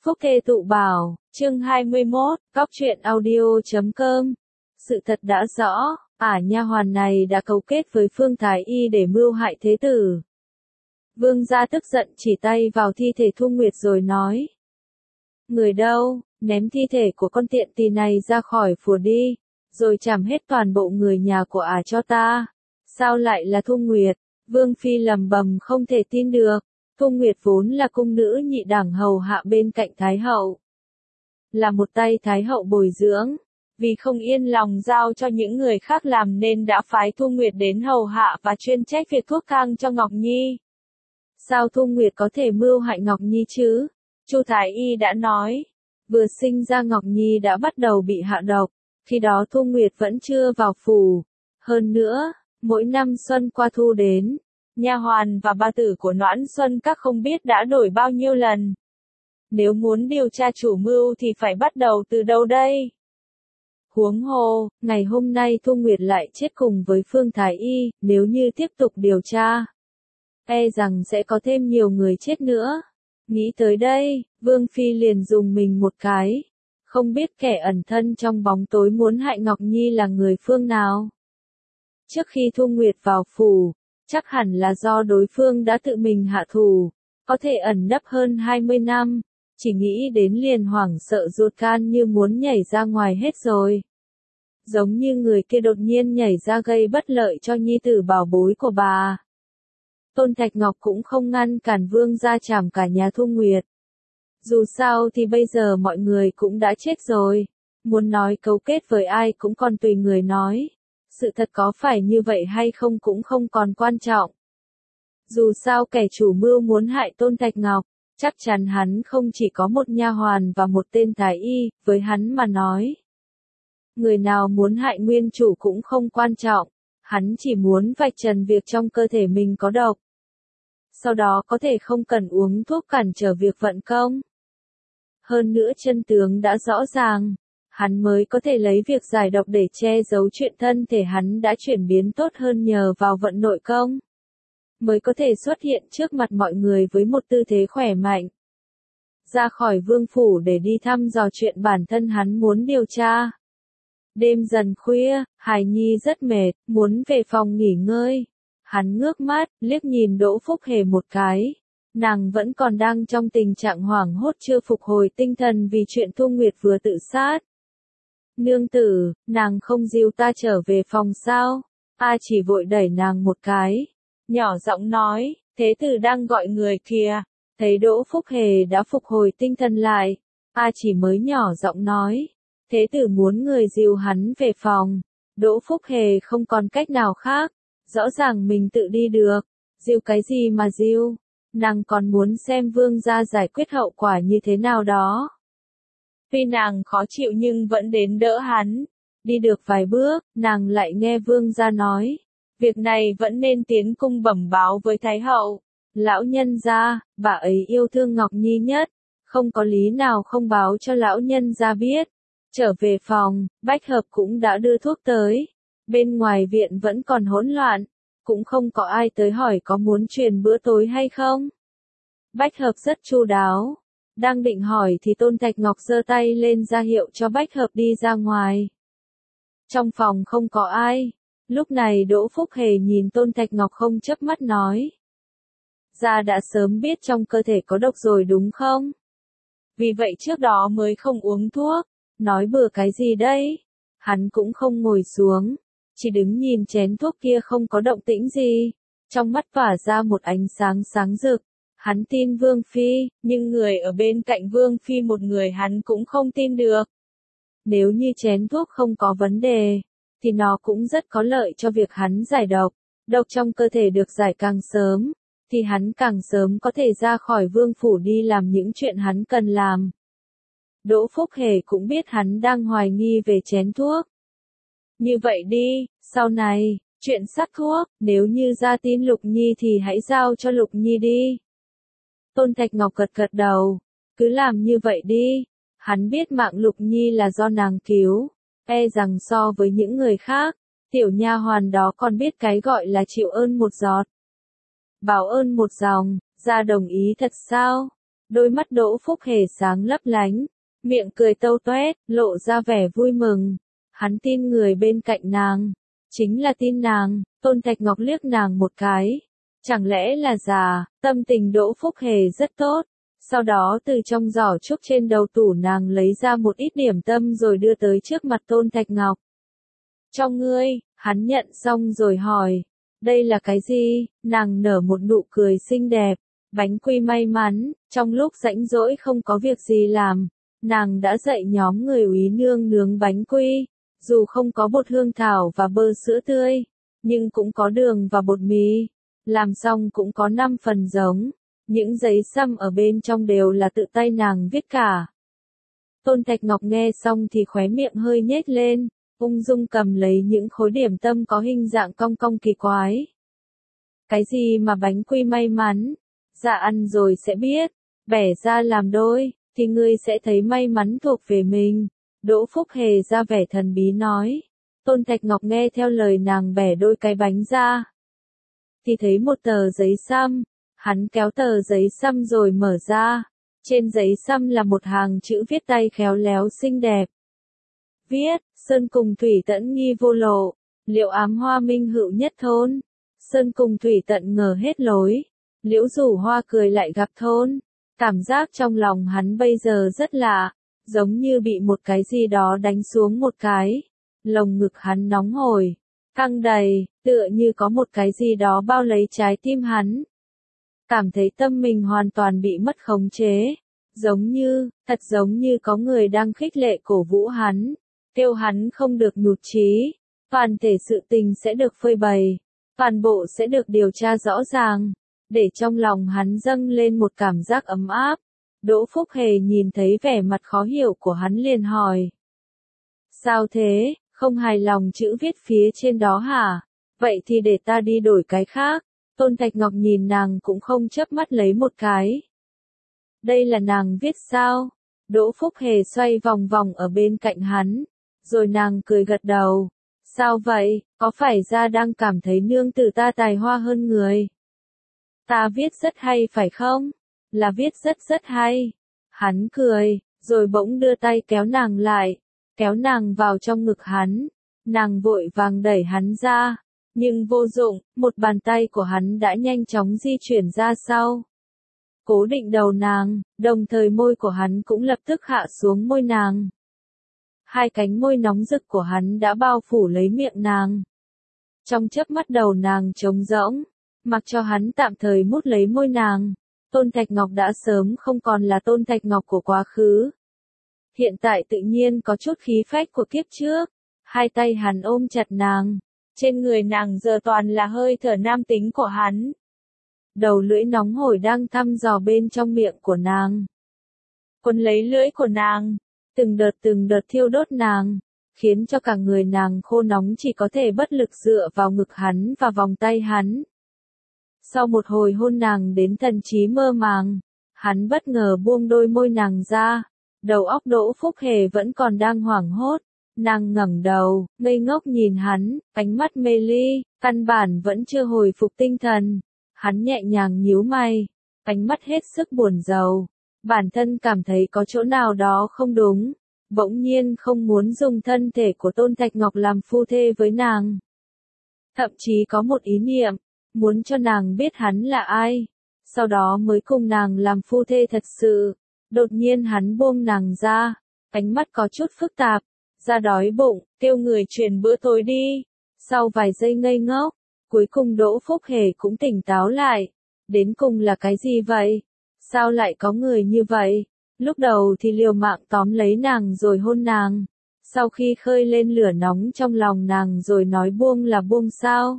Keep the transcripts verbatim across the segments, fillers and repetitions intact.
Phúc Thê Tụ Bảo, chương hai mươi mốt, Cóc truyện audio chấm com. Sự thật đã rõ, ả nha hoàn này đã cấu kết với Phương Thái Y để mưu hại thế tử. Vương gia tức giận chỉ tay vào thi thể Thu Nguyệt rồi nói. Người đâu, ném thi thể của con tiện tỳ này ra khỏi phủ đi, rồi chảm hết toàn bộ người nhà của ả cho ta. Sao lại là Thu Nguyệt? Vương Phi lầm bầm không thể tin được. Thu Nguyệt vốn là cung nữ nhị đẳng hầu hạ bên cạnh Thái hậu. Là một tay Thái hậu bồi dưỡng, vì không yên lòng giao cho những người khác làm nên đã phái Thu Nguyệt đến hầu hạ và chuyên trách việc thuốc thang cho Ngọc Nhi. Sao Thu Nguyệt có thể mưu hại Ngọc Nhi chứ? Chu Thái Y đã nói, vừa sinh ra Ngọc Nhi đã bắt đầu bị hạ độc, khi đó Thu Nguyệt vẫn chưa vào phủ. Hơn nữa, mỗi năm xuân qua thu đến, nha hoàn và bà tử của Noãn Xuân các không biết đã đổi bao nhiêu lần. Nếu muốn điều tra chủ mưu thì phải bắt đầu từ đâu đây? Huống hồ, ngày hôm nay Thu Nguyệt lại chết cùng với Phương Thái Y, nếu như tiếp tục điều tra, e rằng sẽ có thêm nhiều người chết nữa. Nghĩ tới đây, Vương Phi liền dùng mình một cái. Không biết kẻ ẩn thân trong bóng tối muốn hại Ngọc Nhi là người phương nào? Trước khi Thu Nguyệt vào phủ, chắc hẳn là do đối phương đã tự mình hạ thủ, có thể ẩn nấp hơn hai mươi năm, chỉ nghĩ đến liền hoảng sợ ruột gan như muốn nhảy ra ngoài hết rồi. Giống như người kia đột nhiên nhảy ra gây bất lợi cho nhi tử bảo bối của bà. Tôn Thạch Ngọc cũng không ngăn cản Vương gia chảm cả nhà Thu Nguyệt. Dù sao thì bây giờ mọi người cũng đã chết rồi, muốn nói cấu kết với ai cũng còn tùy người nói. Sự thật có phải như vậy hay không cũng không còn quan trọng. Dù sao kẻ chủ mưu muốn hại Tôn Thạch Ngọc, chắc chắn hắn không chỉ có một nha hoàn và một tên thái y, với hắn mà nói. Người nào muốn hại nguyên chủ cũng không quan trọng, hắn chỉ muốn vạch trần việc trong cơ thể mình có độc. Sau đó có thể không cần uống thuốc cản trở việc vận công. Hơn nữa chân tướng đã rõ ràng. Hắn mới có thể lấy việc giải độc để che giấu chuyện thân thể hắn đã chuyển biến tốt hơn nhờ vào vận nội công. Mới có thể xuất hiện trước mặt mọi người với một tư thế khỏe mạnh. Ra khỏi vương phủ để đi thăm dò chuyện bản thân hắn muốn điều tra. Đêm dần khuya, Hải Nhi rất mệt, muốn về phòng nghỉ ngơi. Hắn ngước mắt, liếc nhìn Đỗ Phúc Hề một cái. Nàng vẫn còn đang trong tình trạng hoảng hốt chưa phục hồi tinh thần vì chuyện Thu Nguyệt vừa tự sát. Nương tử, nàng không dìu ta trở về phòng sao? A chỉ vội đẩy nàng một cái. Nhỏ giọng nói, thế tử đang gọi người kìa. Thấy Đỗ Phúc Hề đã phục hồi tinh thần lại. A chỉ mới nhỏ giọng nói. Thế tử muốn người dìu hắn về phòng. Đỗ Phúc Hề không còn cách nào khác. Rõ ràng mình tự đi được. Dìu cái gì mà dìu? Nàng còn muốn xem vương gia giải quyết hậu quả như thế nào đó. Tuy nàng khó chịu nhưng vẫn đến đỡ hắn. Đi được vài bước, nàng lại nghe vương gia nói. Việc này vẫn nên tiến cung bẩm báo với Thái hậu. Lão nhân gia, bà ấy yêu thương Ngọc Nhi nhất. Không có lý nào không báo cho lão nhân gia biết. Trở về phòng, Bách Hợp cũng đã đưa thuốc tới. Bên ngoài viện vẫn còn hỗn loạn. Cũng không có ai tới hỏi có muốn truyền bữa tối hay không. Bách Hợp rất chu đáo. Đang định hỏi thì Tôn Thạch Ngọc giơ tay lên ra hiệu cho Bách Hợp đi ra ngoài. Trong phòng không có ai. Lúc này Đỗ Phúc Hề nhìn Tôn Thạch Ngọc không chớp mắt nói. Gia đã sớm biết trong cơ thể có độc rồi đúng không? Vì vậy trước đó mới không uống thuốc. Nói bừa cái gì đây? Hắn cũng không ngồi xuống. Chỉ đứng nhìn chén thuốc kia không có động tĩnh gì. Trong mắt tỏa ra một ánh sáng sáng rực. Hắn tin Vương Phi, nhưng người ở bên cạnh Vương Phi một người hắn cũng không tin được. Nếu như chén thuốc không có vấn đề, thì nó cũng rất có lợi cho việc hắn giải độc. Độc trong cơ thể được giải càng sớm, thì hắn càng sớm có thể ra khỏi vương phủ đi làm những chuyện hắn cần làm. Đỗ Phúc Hề cũng biết hắn đang hoài nghi về chén thuốc. Như vậy đi, sau này, chuyện sắc thuốc, nếu như ra tin Lục Nhi thì hãy giao cho Lục Nhi đi. Tôn Thạch Ngọc gật gật đầu, cứ làm như vậy đi. Hắn biết mạng Lục Nhi là do nàng cứu, e rằng so với những người khác, tiểu nha hoàn đó còn biết cái gọi là chịu ơn một giọt, báo ơn một dòng. Gia đồng ý thật sao? Đôi mắt Đỗ Phúc Hề sáng lấp lánh, miệng cười tâu toét, lộ ra vẻ vui mừng. Hắn tin người bên cạnh nàng, chính là tin nàng. Tôn Thạch Ngọc liếc nàng một cái. Chẳng lẽ là già, tâm tình Đỗ Phúc Hề rất tốt. Sau đó từ trong giỏ trúc trên đầu tủ nàng lấy ra một ít điểm tâm rồi đưa tới trước mặt Tôn Thạch Ngọc. Cho ngươi, hắn nhận xong rồi hỏi. Đây là cái gì? Nàng nở một nụ cười xinh đẹp. Bánh quy may mắn, trong lúc rảnh rỗi không có việc gì làm. Nàng đã dạy nhóm người úy nương nướng bánh quy. Dù không có bột hương thảo và bơ sữa tươi, nhưng cũng có đường và bột mì. Làm xong cũng có năm phần giống. Những giấy xăm ở bên trong đều là tự tay nàng viết cả. Tôn Thạch Ngọc nghe xong thì khóe miệng hơi nhếch lên, ung dung cầm lấy những khối điểm tâm có hình dạng cong cong kỳ quái. Cái gì mà bánh quy may mắn? Dạ ăn rồi sẽ biết, bẻ ra làm đôi, thì ngươi sẽ thấy may mắn thuộc về mình. Đỗ Phúc Hề ra vẻ thần bí nói. Tôn Thạch Ngọc nghe theo lời nàng bẻ đôi cái bánh ra. Thì thấy một tờ giấy xăm, hắn kéo tờ giấy xăm rồi mở ra. Trên giấy xăm là một hàng chữ viết tay khéo léo xinh đẹp. Viết, Sơn cùng thủy tẫn nghi vô lộ, liệu ám hoa minh hữu nhất thôn. Sơn cùng thủy tận ngờ hết lối, liễu rủ hoa cười lại gặp thôn. Cảm giác trong lòng hắn bây giờ rất lạ, giống như bị một cái gì đó đánh xuống một cái. Lồng ngực hắn nóng hổi, căng đầy, tựa như có một cái gì đó bao lấy trái tim hắn. Cảm thấy tâm mình hoàn toàn bị mất khống chế. Giống như, thật giống như có người đang khích lệ cổ vũ hắn, kêu hắn không được nhụt chí. Toàn thể sự tình sẽ được phơi bày, toàn bộ sẽ được điều tra rõ ràng, để trong lòng hắn dâng lên một cảm giác ấm áp. Đỗ Phúc Hề nhìn thấy vẻ mặt khó hiểu của hắn liền hỏi. Sao thế, không hài lòng chữ viết phía trên đó hả? Vậy thì để ta đi đổi cái khác. Tôn Thạch Ngọc nhìn nàng cũng không chớp mắt lấy một cái. Đây là nàng viết sao? Đỗ Phúc Hề xoay vòng vòng ở bên cạnh hắn, rồi nàng cười gật đầu. Sao vậy, có phải ra đang cảm thấy nương tử ta tài hoa hơn người? Ta viết rất hay phải không? Là viết rất rất hay. Hắn cười, rồi bỗng đưa tay kéo nàng lại, kéo nàng vào trong ngực hắn. Nàng vội vàng đẩy hắn ra, nhưng vô dụng, một bàn tay của hắn đã nhanh chóng di chuyển ra sau. Cố định đầu nàng, đồng thời môi của hắn cũng lập tức hạ xuống môi nàng. Hai cánh môi nóng rực của hắn đã bao phủ lấy miệng nàng. Trong chớp mắt đầu nàng trống rỗng, mặc cho hắn tạm thời mút lấy môi nàng. Tôn Thạch Ngọc đã sớm không còn là Tôn Thạch Ngọc của quá khứ. Hiện tại tự nhiên có chút khí phách của kiếp trước. Hai tay hắn ôm chặt nàng. Trên người nàng giờ toàn là hơi thở nam tính của hắn. Đầu lưỡi nóng hổi đang thăm dò bên trong miệng của nàng. Quấn lấy lưỡi của nàng, từng đợt từng đợt thiêu đốt nàng, khiến cho cả người nàng khô nóng chỉ có thể bất lực dựa vào ngực hắn và vòng tay hắn. Sau một hồi hôn nàng đến thần trí mơ màng, hắn bất ngờ buông đôi môi nàng ra. Đầu óc Đỗ Phúc Hề vẫn còn đang hoảng hốt. Nàng ngẩng đầu, ngây ngốc nhìn hắn, ánh mắt mê ly, căn bản vẫn chưa hồi phục tinh thần. Hắn nhẹ nhàng nhíu mày, ánh mắt hết sức buồn rầu. Bản thân cảm thấy có chỗ nào đó không đúng, bỗng nhiên không muốn dùng thân thể của Tôn Thạch Ngọc làm phu thê với nàng. Thậm chí có một ý niệm, muốn cho nàng biết hắn là ai, sau đó mới cùng nàng làm phu thê thật sự. Đột nhiên hắn buông nàng ra, ánh mắt có chút phức tạp, ra đói bụng, kêu người truyền bữa tối đi. Sau vài giây ngây ngốc, cuối cùng Đỗ Phúc Hề cũng tỉnh táo lại. Đến cùng là cái gì vậy? Sao lại có người như vậy? Lúc đầu thì liều mạng tóm lấy nàng rồi hôn nàng. Sau khi khơi lên lửa nóng trong lòng nàng rồi nói buông là buông sao?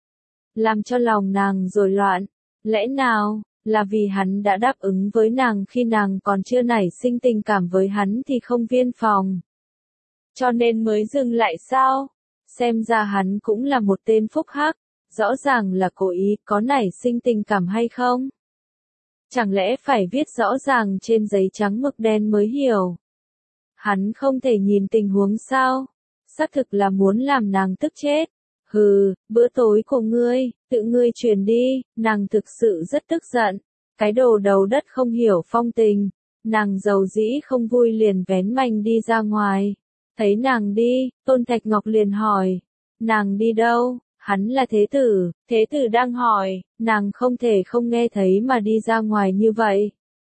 Làm cho lòng nàng rồi loạn. Lẽ nào, là vì hắn đã đáp ứng với nàng khi nàng còn chưa nảy sinh tình cảm với hắn thì không viên phòng. Cho nên mới dừng lại sao? Xem ra hắn cũng là một tên phúc hắc. Rõ ràng là cố ý, có nảy sinh tình cảm hay không? Chẳng lẽ phải viết rõ ràng trên giấy trắng mực đen mới hiểu? Hắn không thể nhìn tình huống sao? Xác thực là muốn làm nàng tức chết. Hừ, bữa tối của ngươi, tự ngươi truyền đi. Nàng thực sự rất tức giận. Cái đồ đầu đất không hiểu phong tình, nàng dầu dĩ không vui liền vén mành đi ra ngoài. Thấy nàng đi, Tôn Thạch Ngọc liền hỏi, nàng đi đâu? Hắn là thế tử, thế tử đang hỏi, nàng không thể không nghe thấy mà đi ra ngoài như vậy.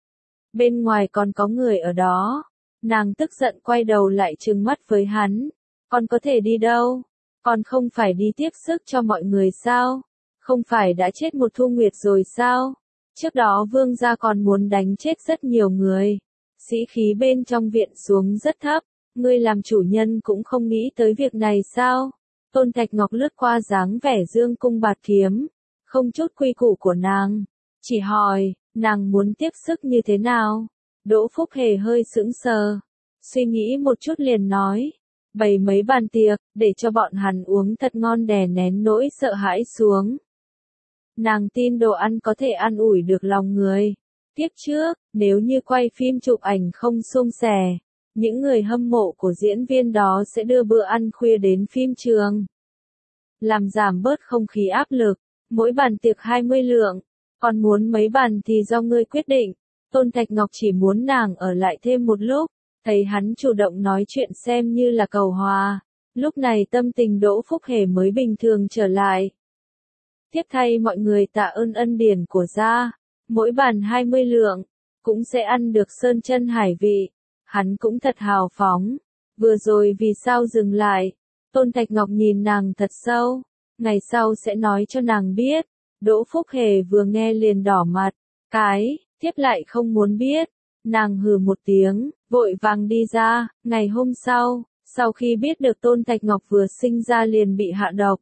Bên ngoài còn có người ở đó, nàng tức giận quay đầu lại trừng mắt với hắn, con có thể đi đâu? Con không phải đi tiếp sức cho mọi người sao? Không phải đã chết một Thu Nguyệt rồi sao? Trước đó vương gia còn muốn đánh chết rất nhiều người, sĩ khí bên trong viện xuống rất thấp, ngươi làm chủ nhân cũng không nghĩ tới việc này sao? Tôn Thạch Ngọc lướt qua dáng vẻ dương cung bạt kiếm, không chút quy củ của nàng, chỉ hỏi, nàng muốn tiếp sức như thế nào? Đỗ Phúc Hề hơi sững sờ, suy nghĩ một chút liền nói, bày mấy bàn tiệc, để cho bọn hắn uống thật ngon đè nén nỗi sợ hãi xuống. Nàng tin đồ ăn có thể an ủi được lòng người. Tiếp trước, nếu như quay phim chụp ảnh không suôn sẻ, những người hâm mộ của diễn viên đó sẽ đưa bữa ăn khuya đến phim trường. Làm giảm bớt không khí áp lực, mỗi bàn tiệc hai mươi lượng, còn muốn mấy bàn thì do ngươi quyết định. Tôn Thạch Ngọc chỉ muốn nàng ở lại thêm một lúc, thấy hắn chủ động nói chuyện xem như là cầu hòa. Lúc này tâm tình Đỗ Phúc Hề mới bình thường trở lại. Tiếp thay mọi người tạ ơn ân điển của gia, mỗi bàn hai mươi lượng, cũng sẽ ăn được sơn chân hải vị. Hắn cũng thật hào phóng, vừa rồi vì sao dừng lại? Tôn Thạch Ngọc nhìn nàng thật sâu, ngày sau sẽ nói cho nàng biết. Đỗ Phúc Hề vừa nghe liền đỏ mặt, cái, tiếp lại không muốn biết. Nàng hừ một tiếng, vội vàng đi ra. Ngày hôm sau, sau khi biết được Tôn Thạch Ngọc vừa sinh ra liền bị hạ độc,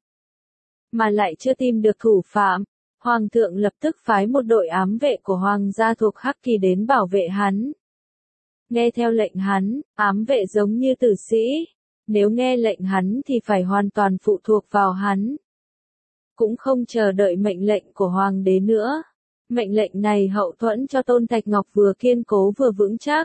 mà lại chưa tìm được thủ phạm, Hoàng thượng lập tức phái một đội ám vệ của Hoàng gia thuộc Hắc Kỳ đến bảo vệ hắn. Nghe theo lệnh hắn, ám vệ giống như tử sĩ, nếu nghe lệnh hắn thì phải hoàn toàn phụ thuộc vào hắn. Cũng không chờ đợi mệnh lệnh của Hoàng đế nữa. Mệnh lệnh này hậu thuẫn cho Tôn Thạch Ngọc vừa kiên cố vừa vững chắc.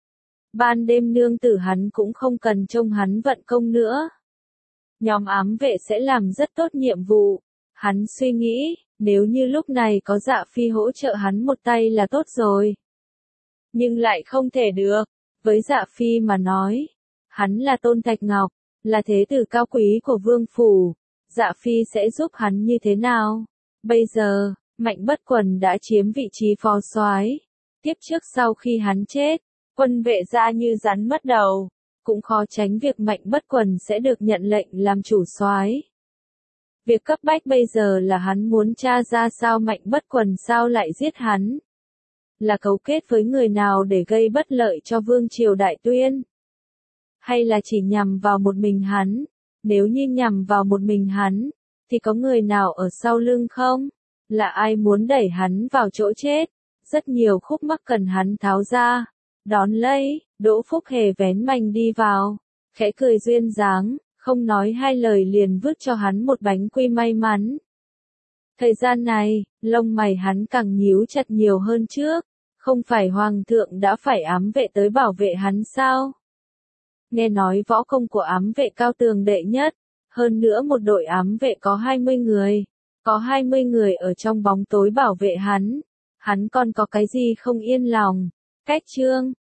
Ban đêm nương tử hắn cũng không cần trông hắn vận công nữa. Nhóm ám vệ sẽ làm rất tốt nhiệm vụ. Hắn suy nghĩ, nếu như lúc này có Dạ Phi hỗ trợ hắn một tay là tốt rồi. Nhưng lại không thể được. Với Dạ Phi mà nói, hắn là Tôn Thạch Ngọc, là thế tử cao quý của vương phủ. Dạ Phi sẽ giúp hắn như thế nào? Bây giờ, Mạnh Bất Quần đã chiếm vị trí phó soái. Tiếp trước sau khi hắn chết, quân vệ gia như rắn mất đầu, cũng khó tránh việc Mạnh Bất Quần sẽ được nhận lệnh làm chủ soái. Việc cấp bách bây giờ là hắn muốn tra ra sao Mạnh Bất Quần sao lại giết hắn. Là cấu kết với người nào để gây bất lợi cho vương triều Đại Tuyên? Hay là chỉ nhằm vào một mình hắn? Nếu như nhằm vào một mình hắn, thì có người nào ở sau lưng không? Là ai muốn đẩy hắn vào chỗ chết? Rất nhiều khúc mắc cần hắn tháo ra. Đón lấy, Đỗ Phúc Hề vén mành đi vào, khẽ cười duyên dáng, không nói hai lời liền vứt cho hắn một bánh quy may mắn. Thời gian này, lông mày hắn càng nhíu chặt nhiều hơn trước, không phải Hoàng thượng đã phải ám vệ tới bảo vệ hắn sao? Nghe nói võ công của ám vệ cao tường đệ nhất, hơn nữa một đội ám vệ có hai mươi người, có hai mươi người ở trong bóng tối bảo vệ hắn, hắn còn có cái gì không yên lòng? Cách chương